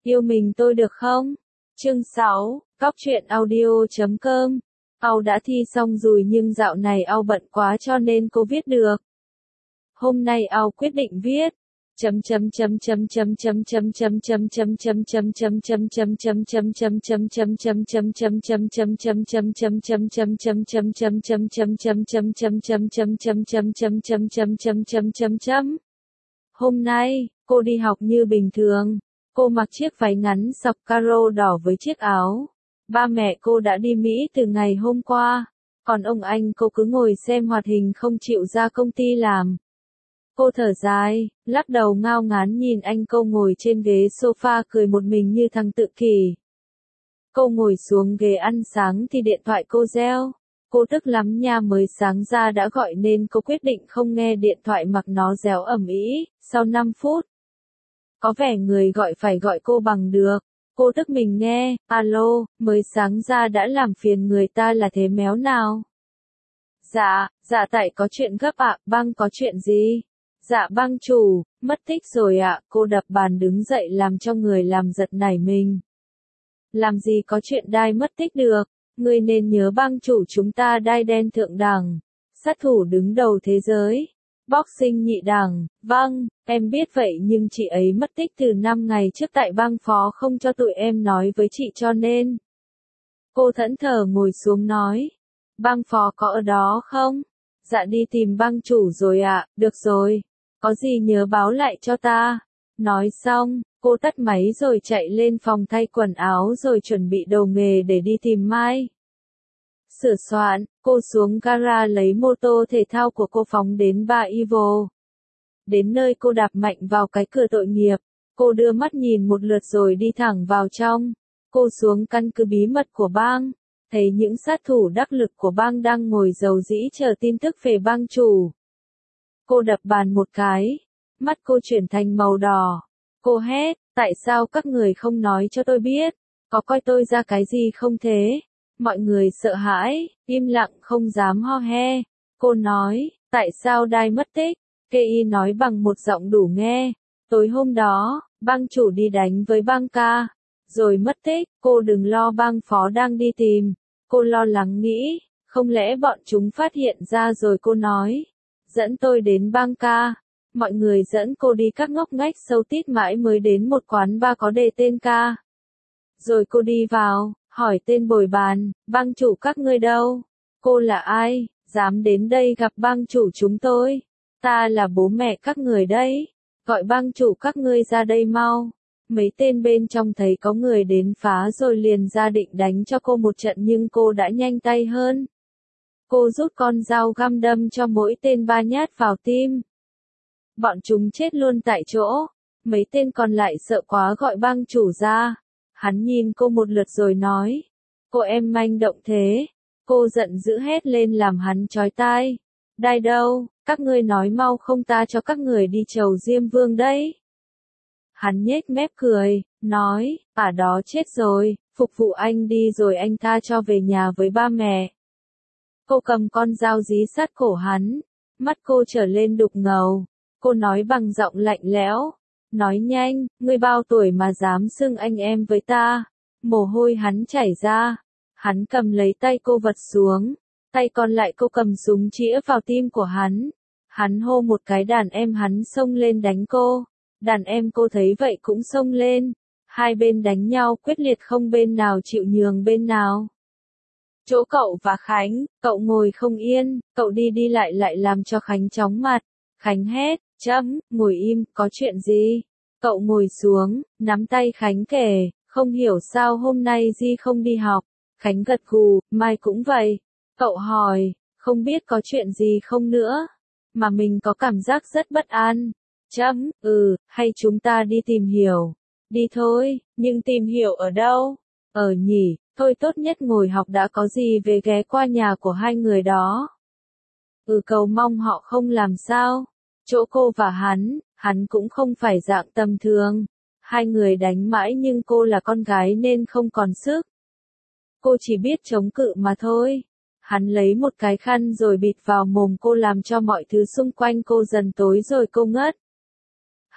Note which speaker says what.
Speaker 1: Yêu mình tôi được không? Chương 6, Cóc truyện audio.com. Au đã thi xong rồi nhưng dạo này Au bận quá cho nên cô viết được. Hôm nay Au quyết định viết Hôm nay, cô đi học như bình thường. Cô mặc chiếc váy ngắn sọc caro đỏ với chiếc áo. Ba mẹ cô đã đi Mỹ từ ngày hôm qua, còn ông anh cô cứ ngồi xem hoạt hình không chịu ra công ty làm. Cô thở dài, lắc đầu ngao ngán nhìn anh cô ngồi trên ghế sofa cười một mình như thằng tự kỷ. Cô ngồi xuống ghế ăn sáng thì điện thoại cô reo. Cô tức lắm nha, mới sáng ra đã gọi nên cô quyết định không nghe điện thoại mặc nó réo ầm ĩ. Sau 5 phút, có vẻ người gọi phải gọi cô bằng được. Cô tức mình nghe, alo, mới sáng ra đã làm phiền người ta là thế méo nào? Dạ tại có chuyện gấp ạ. Băng có chuyện gì? Dạ băng chủ, mất tích rồi ạ. Cô đập bàn đứng dậy làm cho người làm giật nảy mình. Làm gì có chuyện đai mất tích được, ngươi nên nhớ băng chủ chúng ta đai đen thượng đẳng, sát thủ đứng đầu thế giới. Boxing nhị đẳng, vâng, em biết vậy nhưng chị ấy mất tích từ 5 ngày trước tại bang phó không cho tụi em nói với chị cho nên. Cô thẫn thờ ngồi xuống nói, bang phó có ở đó không? Dạ đi tìm bang chủ rồi ạ. Được rồi, có gì nhớ báo lại cho ta. Nói xong, cô tắt máy rồi chạy lên phòng thay quần áo rồi chuẩn bị đồ nghề để đi tìm Mai. Sửa soạn, cô xuống gara lấy mô tô thể thao của cô phóng đến Bar Evil. Đến nơi cô đạp mạnh vào cái cửa tội nghiệp. Cô đưa mắt nhìn một lượt rồi đi thẳng vào trong. Cô xuống căn cứ bí mật của bang, thấy những sát thủ đắc lực của bang đang ngồi rầu rĩ chờ tin tức về bang chủ. Cô đập bàn một cái, mắt cô chuyển thành màu đỏ. Cô hét, tại sao các người không nói cho tôi biết? Có coi tôi ra cái gì không thế? Mọi người sợ hãi, im lặng không dám ho he. Cô nói, tại sao đai mất tích? Kei nói bằng một giọng đủ nghe. Tối hôm đó, bang chủ đi đánh với bang ca, rồi mất tích. Cô đừng lo, bang phó đang đi tìm. Cô lo lắng nghĩ, không lẽ bọn chúng phát hiện ra rồi. Cô nói, dẫn tôi đến bang ca. Mọi người dẫn cô đi các ngóc ngách sâu tít mãi mới đến một quán bar có đề tên ca. Rồi cô đi vào, hỏi tên bồi bàn, bang chủ các ngươi đâu? Cô là ai, dám đến đây gặp bang chủ chúng tôi? Ta là bố mẹ các người đấy, gọi bang chủ các ngươi ra đây mau. Mấy tên bên trong thấy có người đến phá rồi liền ra định đánh cho cô một trận nhưng cô đã nhanh tay hơn. Cô rút con dao găm đâm cho mỗi tên 3 nhát vào tim. Bọn chúng chết luôn tại chỗ. Mấy tên còn lại sợ quá gọi bang chủ ra. Hắn nhìn cô một lượt rồi nói, cô em manh động thế. Cô giận dữ hét lên làm hắn chói tai. Đai đâu, các ngươi nói mau không ta cho các người đi chầu Diêm Vương đấy. Hắn nhếch mép cười, nói, đó chết rồi, phục vụ anh đi rồi anh tha cho về nhà với ba mẹ. Cô cầm con dao dí sát cổ hắn, mắt cô trở lên đục ngầu. Cô nói bằng giọng lạnh lẽo, nói nhanh, ngươi bao tuổi mà dám xưng anh em với ta? Mồ hôi hắn chảy ra. Hắn cầm lấy tay cô vật xuống, tay còn lại cô cầm súng chĩa vào tim của hắn. Hắn hô một cái đàn em, hắn xông lên đánh cô. Đàn em cô thấy vậy cũng xông lên. Hai bên đánh nhau quyết liệt, không bên nào chịu nhường bên nào. Chỗ cậu và Khánh, cậu ngồi không yên, cậu đi đi lại lại làm cho Khánh chóng mặt. Khánh hét, ngồi im, có chuyện gì? Cậu ngồi xuống, nắm tay Khánh kể, không hiểu sao hôm nay Di không đi học. Khánh gật gù, Mai cũng vậy. Cậu hỏi, không biết có chuyện gì không nữa, mà mình có cảm giác rất bất an. Hay chúng ta đi tìm hiểu. Đi thôi, nhưng tìm hiểu ở đâu? Nhỉ, thôi tốt nhất ngồi học đã, có gì về ghé qua nhà của hai người đó. Cầu mong họ không làm sao. Chỗ cô và hắn cũng không phải dạng tầm thường. Hai người đánh mãi nhưng cô là con gái nên không còn sức. Cô chỉ biết chống cự mà thôi. Hắn lấy một cái khăn rồi bịt vào mồm cô làm cho mọi thứ xung quanh cô dần tối rồi cô ngất.